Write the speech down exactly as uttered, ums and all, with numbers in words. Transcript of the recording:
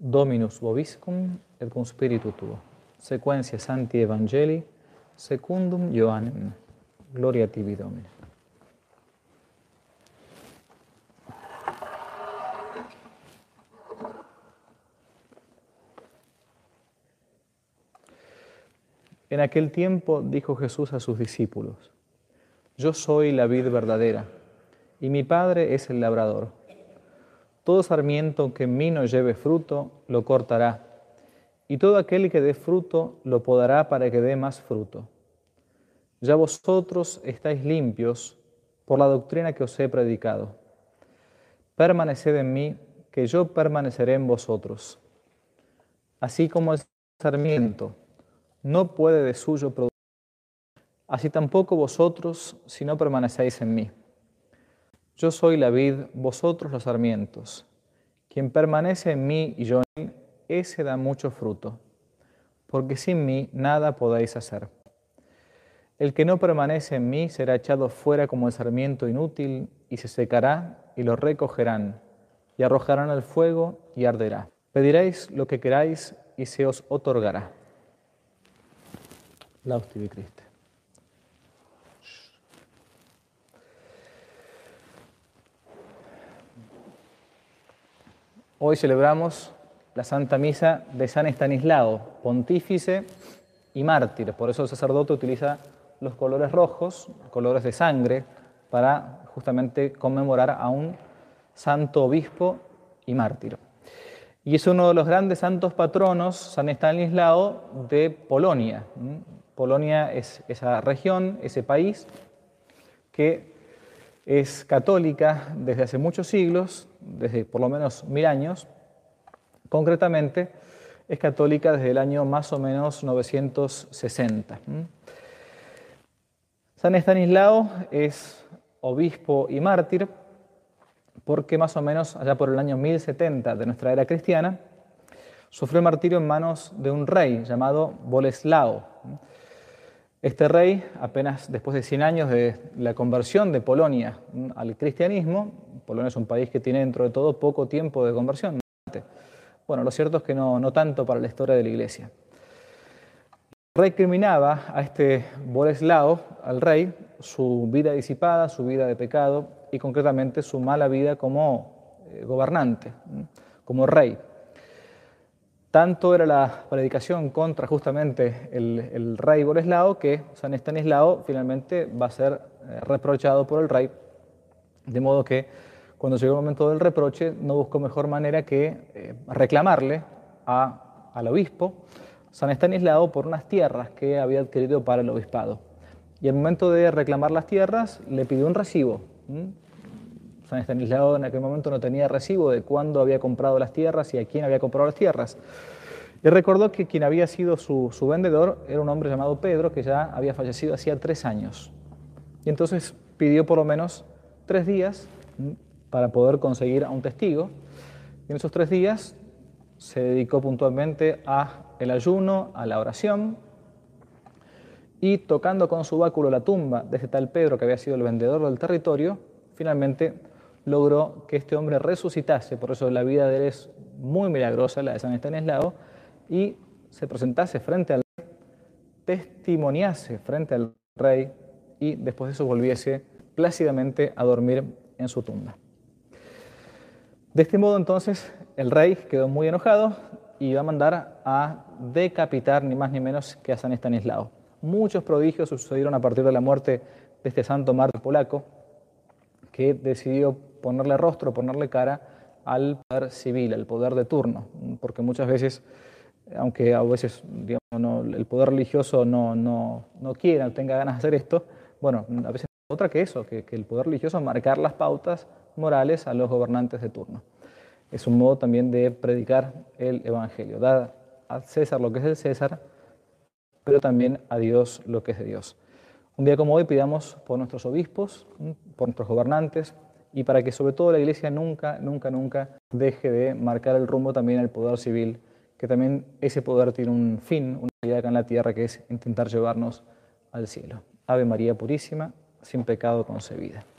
Dominus vobiscum et cum spiritu tuo. Sequentia Sancti Evangelii secundum Ioannem. Gloria tibi, Domine. En aquel tiempo dijo Jesús a sus discípulos: Yo soy la vid verdadera, y mi Padre es el labrador. Todo sarmiento que en mí no lleve fruto, lo cortará, y todo aquel que dé fruto, lo podará para que dé más fruto. Ya vosotros estáis limpios por la doctrina que os he predicado. Permaneced en mí, que yo permaneceré en vosotros. Así como el sarmiento no puede de suyo producir, así tampoco vosotros si no permanecéis en mí. Yo soy la vid, vosotros los sarmientos. Quien permanece en mí y yo en él, ese da mucho fruto, porque sin mí nada podéis hacer. El que no permanece en mí será echado fuera como el sarmiento inútil, y se secará, y lo recogerán, y arrojarán al fuego, y arderá. Pediréis lo que queráis, y se os otorgará. Laudes tibi Christe. Hoy celebramos la Santa Misa de San Estanislao, pontífice y mártir. Por eso el sacerdote utiliza los colores rojos, colores de sangre, para justamente conmemorar a un santo obispo y mártir. Y es uno de los grandes santos patronos, San Estanislao, de Polonia. Polonia es esa región, ese país que es católica desde hace muchos siglos, desde por lo menos mil años. Concretamente, es católica desde el año más o menos novecientos sesenta. San Estanislao es obispo y mártir porque más o menos allá por el año mil setenta de nuestra era cristiana sufrió el martirio en manos de un rey llamado Boleslao. Este rey, apenas después de cien años de la conversión de Polonia al cristianismo, Polonia es un país que tiene dentro de todo poco tiempo de conversión. Bueno, lo cierto es que no, no tanto para la historia de la Iglesia. Recriminaba a este Boleslao, al rey, su vida disipada, su vida de pecado y concretamente su mala vida como eh, gobernante, como rey. Tanto era la predicación contra justamente el, el rey Boleslao que San Estanislao finalmente va a ser eh, reprochado por el rey, de modo que cuando llegó el momento del reproche no buscó mejor manera que eh, reclamarle a, al obispo San Estanislao por unas tierras que había adquirido para el obispado. Y al momento de reclamar las tierras le pidió un recibo. ¿Mm? San Estanislao en aquel momento no tenía recibo de cuándo había comprado las tierras y a quién había comprado las tierras. Y recordó que quien había sido su, su vendedor era un hombre llamado Pedro, que ya había fallecido hacía tres años. Y entonces pidió por lo menos tres días para poder conseguir a un testigo. Y en esos tres días se dedicó puntualmente al ayuno, a la oración, y tocando con su báculo la tumba de ese tal Pedro, que había sido el vendedor del territorio, finalmente logró que este hombre resucitase. Por eso la vida de él es muy milagrosa, la de San Estanislao, y se presentase frente al rey, testimoniase frente al rey, y después de eso volviese plácidamente a dormir en su tumba. De este modo entonces el rey quedó muy enojado y va a mandar a decapitar ni más ni menos que a San Estanislao. Muchos prodigios sucedieron a partir de la muerte de este santo mártir polaco, que decidió ponerle rostro, ponerle cara al poder civil, al poder de turno, porque muchas veces, aunque a veces digamos, no, el poder religioso no, no, no quiera, no tenga ganas de hacer esto, bueno, a veces otra que eso, que, que el poder religioso marcar las pautas morales a los gobernantes de turno. Es un modo también de predicar el Evangelio, dar a César lo que es del César, pero también a Dios lo que es de Dios. Un día como hoy pidamos por nuestros obispos, por nuestros gobernantes, y para que sobre todo la Iglesia nunca, nunca, nunca deje de marcar el rumbo también al poder civil, que también ese poder tiene un fin, una realidad acá en la tierra, que es intentar llevarnos al cielo. Ave María Purísima, sin pecado concebida.